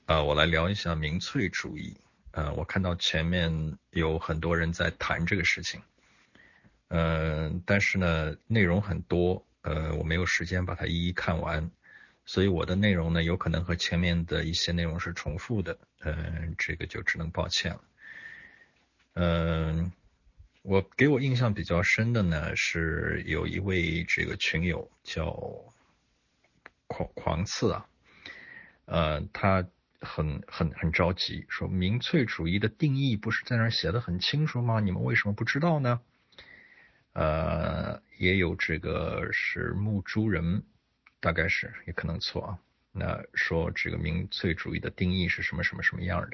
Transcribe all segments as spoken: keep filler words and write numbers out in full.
呃，我来聊一下民粹主义。呃，我看到前面有很多人在谈这个事情，呃，但是呢，内容很多，呃，我没有时间把它一一看完，所以我的内容呢，有可能和前面的一些内容是重复的，呃，这个就只能抱歉了。嗯、呃，我给我印象比较深的呢，是有一位这个群友叫狂狂刺啊。呃，他很很很着急，说民粹主义的定义不是在那儿写的很清楚吗？你们为什么不知道呢？呃，也有这个是木珠人，大概是也可能错啊。那说这个民粹主义的定义是什么什么什么样的？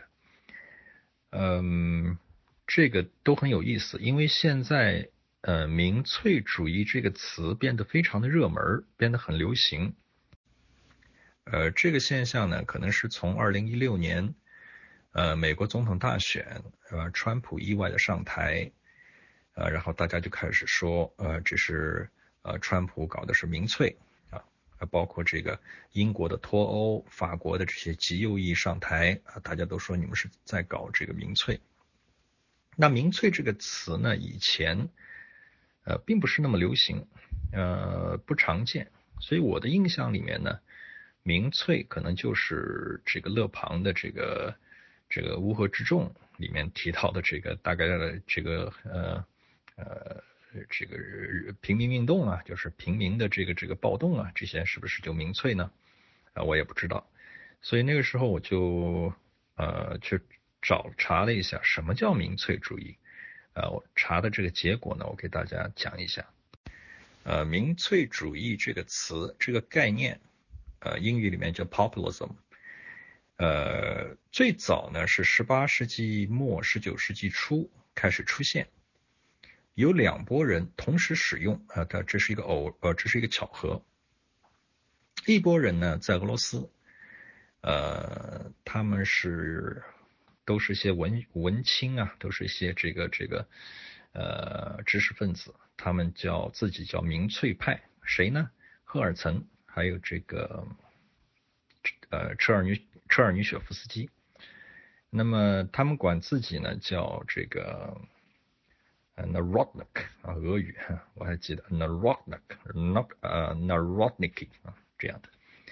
嗯，这个都很有意思，因为现在呃民粹主义这个词变得非常的热门，变得很流行。呃，这个现象呢，可能是从二零一六年，呃，美国总统大选，呃，川普意外的上台，呃，然后大家就开始说，呃，这是呃，川普搞的是民粹啊，包括这个英国的脱欧、法国的这些极右翼上台啊，大家都说你们是在搞这个民粹。那民粹这个词呢，以前呃并不是那么流行，呃，不常见，所以我的印象里面呢。民粹可能就是这个勒庞的这个这个乌合之众里面提到的这个大概的这个呃呃这个平民运动啊，就是平民的这个这个暴动啊，这些是不是就民粹呢？啊，我也不知道。所以那个时候我就呃去找查了一下什么叫民粹主义。呃，我查的这个结果呢，我给大家讲一下。呃，民粹主义这个词，这个概念。呃，英语里面叫 populism， 呃，最早呢是十八世纪末十九世纪初开始出现，有两拨人同时使用啊，它这是一个偶呃，这是一个巧合。一拨人呢在俄罗斯，呃，他们是都是一些文文青啊，都是一些这个这个呃知识分子，他们叫自己叫民粹派，谁呢？赫尔岑，还有这个。呃，车尔尼车尔尼雪夫斯基，那么他们管自己呢叫这个呃 Narodnik 啊，俄语我还记得 Narodnik not 呃 Narodniki 啊这样的，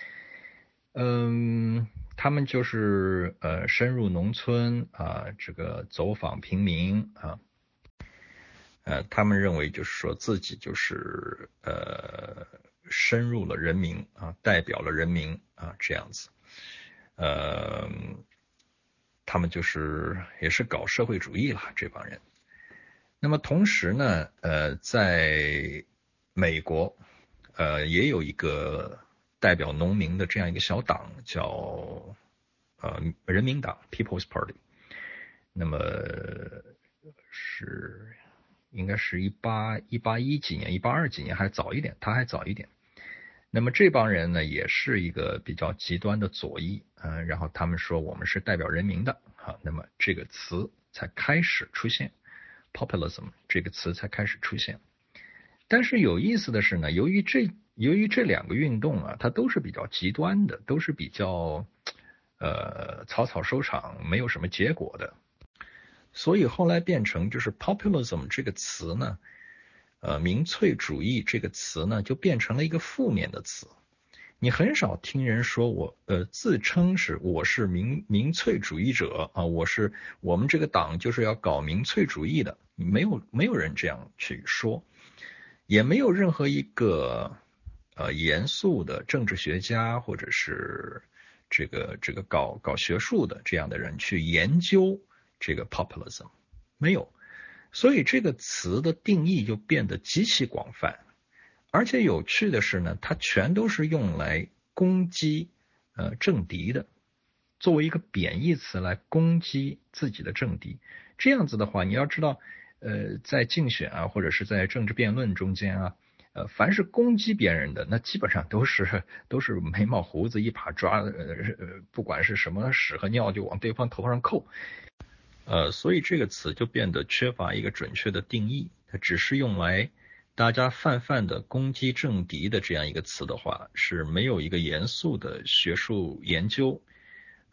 嗯，他们就是呃深入农村啊，这个走访平民啊，呃，他们认为就是说自己就是呃深入了人民啊，代表了人民啊这样子。呃，他们就是也是搞社会主义了，这帮人。那么同时呢，呃，在美国，呃，也有一个代表农民的这样一个小党，叫呃人民党 （People's Party）。那么是应该是一八一八一几年，一八二几年还早一点，他还早一点。那么这帮人呢，也是一个比较极端的左翼，呃，然后他们说我们是代表人民的，好，那么这个词才开始出现 ，populism 这个词才开始出现。但是有意思的是呢，由于这由于这两个运动啊，它都是比较极端的，都是比较呃草草收场，没有什么结果的，所以后来变成就是 populism 这个词呢。呃，民粹主义这个词呢，就变成了一个负面的词。你很少听人说我呃自称是我是民民粹主义者啊，我是我们这个党就是要搞民粹主义的，没有没有人这样去说，也没有任何一个呃严肃的政治学家或者是这个这个搞搞学术的这样的人去研究这个 populism， 没有。所以这个词的定义就变得极其广泛，而且有趣的是呢，它全都是用来攻击呃政敌的，作为一个贬义词来攻击自己的政敌。这样子的话，你要知道，呃，在竞选啊，或者是在政治辩论中间啊，呃，凡是攻击别人的，那基本上都是都是眉毛胡子一把抓，呃，不管是什么屎和尿就往对方头上扣。呃，所以这个词就变得缺乏一个准确的定义，它只是用来大家泛泛的攻击政敌的这样一个词的话，是没有一个严肃的学术研究，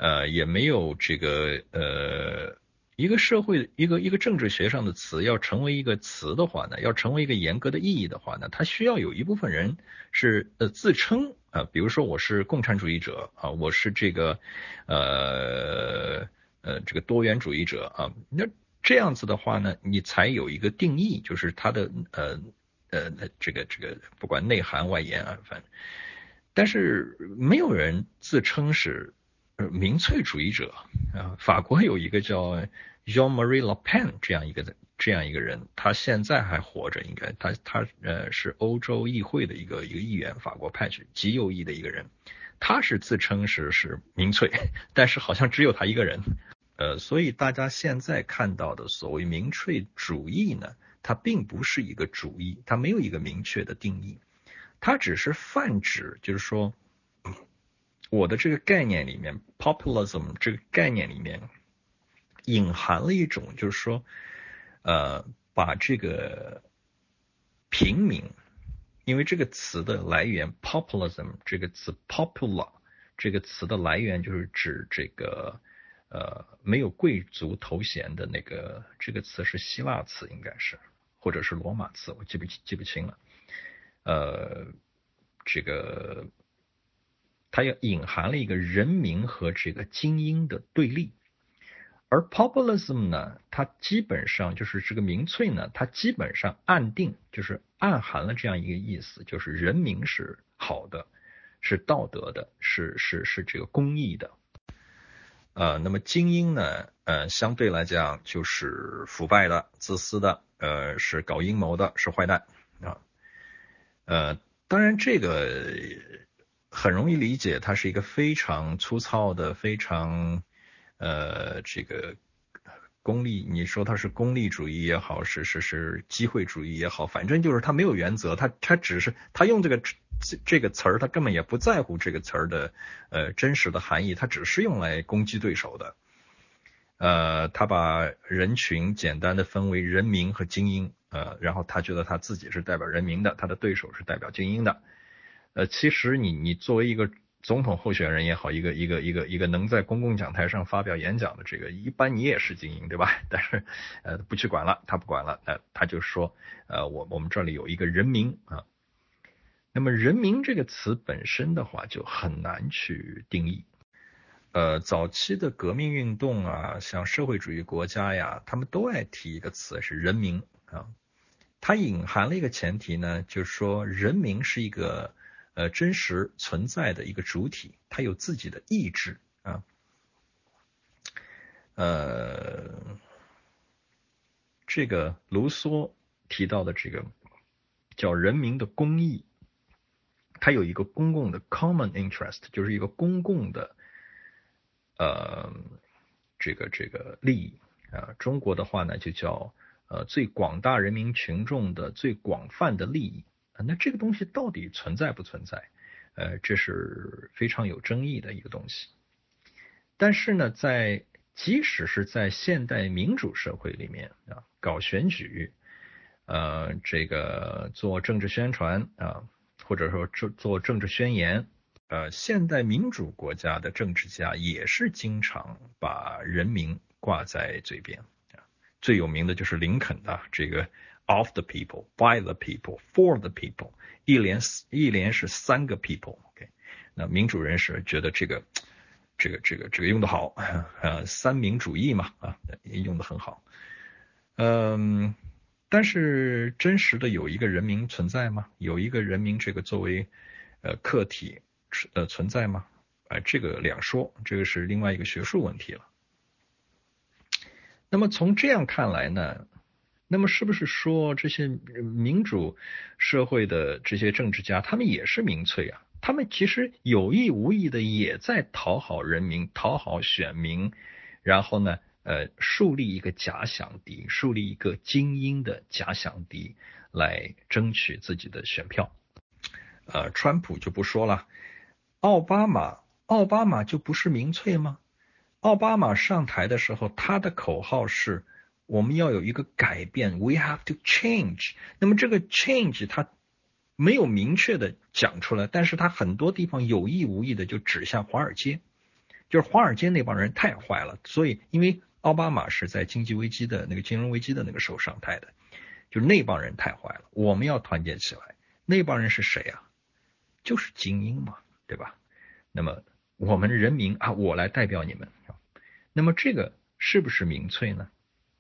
呃，也没有这个呃，一个社会一个一个政治学上的词要成为一个词的话呢，要成为一个严格的意义的话呢，它需要有一部分人是呃自称啊、呃，比如说我是共产主义者啊，我是这个呃呃这个多元主义者啊，那这样子的话呢，你才有一个定义，就是它的呃呃这个这个不管内涵外延啊，反正。但是没有人自称是呃民粹主义者啊。法国有一个叫 Jean-Marie Le Pen 这样一个这样一个人，他现在还活着，应该他他呃是欧洲议会的一个一个议员，法国派去极右翼的一个人，他是自称是是民粹，但是好像只有他一个人。呃，所以大家现在看到的所谓民粹主义呢，它并不是一个主义，它没有一个明确的定义。它只是泛指，就是说，我的这个概念里面 ，populism 这个概念里面隐含了一种，就是说，呃，把这个平民，因为这个词的来源 populism 这个词 popular 这个词的来源就是指这个呃没有贵族头衔的那个，这个词是希腊词应该是，或者是罗马词，我记不记不清了。呃，这个它也隐含了一个人民和这个精英的对立，而 populism 呢，它基本上就是这个民粹呢，它基本上暗定就是暗含了这样一个意思，就是人民是好的，是道德的，是是是这个公义的。呃，那么精英呢，呃，相对来讲就是腐败的、自私的，呃，是搞阴谋的，是坏蛋啊。呃，当然这个很容易理解，它是一个非常粗糙的、非常呃这个功利。你说它是功利主义也好，是是是机会主义也好，反正就是它没有原则，它它只是它用这个这个词儿，它根本也不在乎这个词儿的呃真实的含义，它只是用来攻击对手的。呃，他把人群简单的分为人民和精英，呃，然后他觉得他自己是代表人民的，他的对手是代表精英的。呃，其实你你作为一个总统候选人也好，一个一个一个一个能在公共讲台上发表演讲的这个，一般你也是精英，对吧？但是呃不去管了，他不管了，呃，他就说，呃，我我们这里有一个人民啊。那么人民这个词本身的话，就很难去定义。呃，早期的革命运动啊，像社会主义国家呀，他们都爱提一个词是人民啊。它隐含了一个前提呢，就是说人民是一个呃真实存在的一个主体，它有自己的意志啊。呃，这个卢梭提到的这个叫人民的公义，它有一个公共的 common interest， 就是一个公共的呃。这个这个利益啊，中国的话呢就叫呃最广大人民群众的最广泛的利益啊。那这个东西到底存在不存在？呃，这是非常有争议的一个东西。但是呢，在即使是在现代民主社会里面啊，搞选举，呃，这个做政治宣传啊，或者说做做政治宣言。呃，现代民主国家的政治家也是经常把人民挂在嘴边，最有名的就是林肯的这个 of the people, by the people, for the people， 一连一连是三个 people。OK， 那民主人士觉得这个这个这个这个用得好，呃，三民主义嘛，啊，用得很好。嗯，但是真实的有一个人民存在吗？有一个人民这个作为呃客体呃存在吗？啊、呃，这个两说，这个是另外一个学术问题了。那么从这样看来呢，那么是不是说这些民主社会的这些政治家，他们也是民粹啊？他们其实有意无意的也在讨好人民、讨好选民，然后呢，呃，树立一个假想敌，树立一个精英的假想敌，来争取自己的选票。呃，川普就不说了，奥巴马，奥巴马就不是民粹吗？奥巴马上台的时候，他的口号是我们要有一个改变 ，We have to change。那么这个 change 他没有明确的讲出来，但是他很多地方有意无意的就指向华尔街， 就是华尔街那帮人太坏了，所以因为奥巴马是在经济危机的那个金融危机的那个时候上台的，就是那帮人太坏了，我们要团结起来。那帮人是谁啊？就是精英嘛，对吧？那么我们人民啊，我来代表你们。那么这个是不是民粹呢？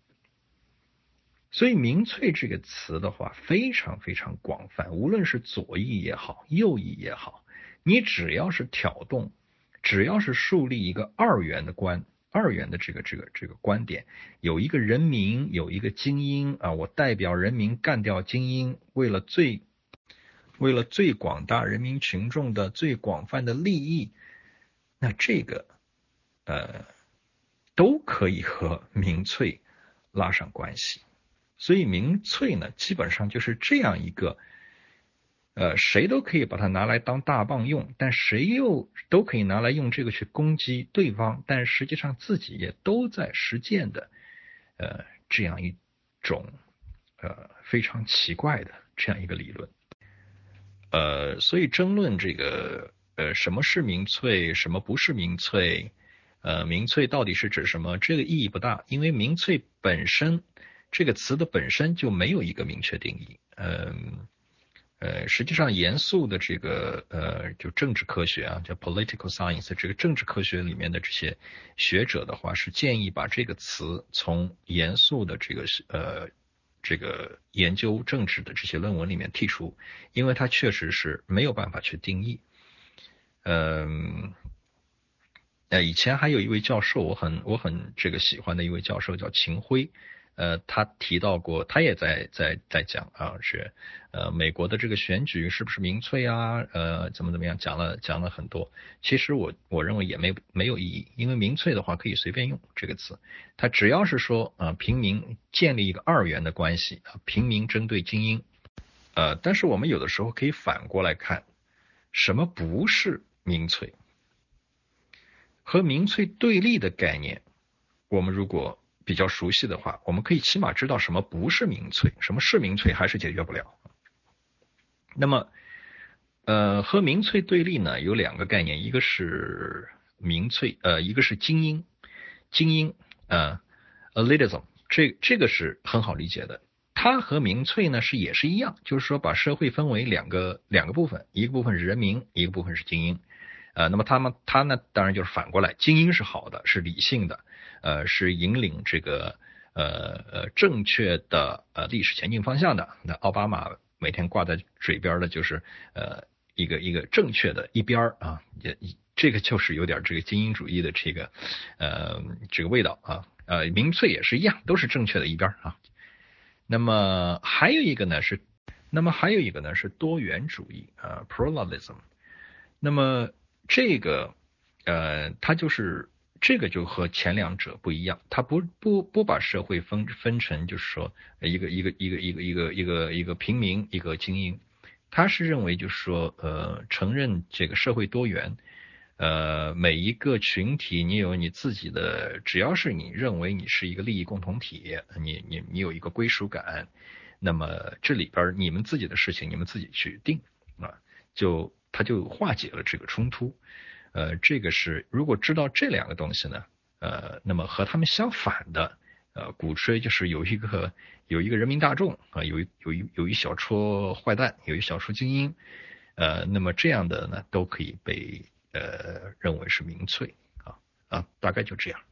所以民粹这个词的话非常非常广泛，无论是左翼也好，右翼也好，你只要是挑动，只要是树立一个二元的观，二元的这个这个这个观点，有一个人民，有一个精英啊，我代表人民干掉精英，为了最为了最广大人民群众的最广泛的利益，那这个呃都可以和民粹拉上关系。所以民粹呢，基本上就是这样一个，呃，谁都可以把它拿来当大棒用，但谁又都可以拿来用这个去攻击对方，但实际上自己也都在实践的，呃，这样一种呃非常奇怪的这样一个理论。呃，所以争论这个呃什么是民粹，什么不是民粹，呃，民粹到底是指什么，这个意义不大，因为民粹本身这个词的本身就没有一个明确定义。嗯呃，实际上严肃的这个呃就政治科学啊，叫 political science， 这个政治科学里面的这些学者的话是建议把这个词从严肃的这个呃这个研究政治的这些论文里面剔除，因为它确实是没有办法去定义。嗯，呃，以前还有一位教授，我很我很这个喜欢的一位教授叫秦晖，呃，他提到过，他也在在在讲啊，是呃美国的这个选举是不是民粹啊，呃怎么怎么样，讲了讲了很多。其实我我认为也没没有意义，因为民粹的话可以随便用这个词，它只要是说啊、呃、平民建立一个二元的关系啊，平民针对精英，呃，但是我们有的时候可以反过来看，什么不是民粹？和民粹对立的概念，我们如果比较熟悉的话，我们可以起码知道什么不是民粹，什么是民粹还是解决不了。那么，呃，和民粹对立呢，有两个概念，一个是民粹，呃，一个是精英，精英，呃，elitism，这这个是很好理解的。它和民粹呢是也是一样，就是说把社会分为两个两个部分，一个部分是人民，一个部分是精英。呃，那么他们他呢，当然就是反过来，精英是好的，是理性的，呃，是引领这个呃呃正确的呃历史前进方向的。那奥巴马每天挂在嘴边的就是呃一个一个正确的一边啊，也这个就是有点这个精英主义的这个呃这个味道啊。呃，民粹也是一样，都是正确的一边啊。那么还有一个呢是，那么还有一个呢是多元主义啊 ，pluralism。那么这个，呃，它就是这个就和前两者不一样，它不不不把社会分分成就是说一个一个一个一个一个一个一个平民一个精英，他是认为就是说呃承认这个社会多元，呃每一个群体你有你自己的，只要是你认为你是一个利益共同体，你你你有一个归属感，那么这里边你们自己的事情你们自己去定啊，就它就化解了这个冲突。呃，这个是如果知道这两个东西呢，呃，那么和他们相反的，呃，鼓吹就是有一个有一个人民大众啊、呃，有一有一有一小撮坏蛋，有一小撮精英，呃，那么这样的呢，都可以被呃认为是民粹啊啊，大概就这样。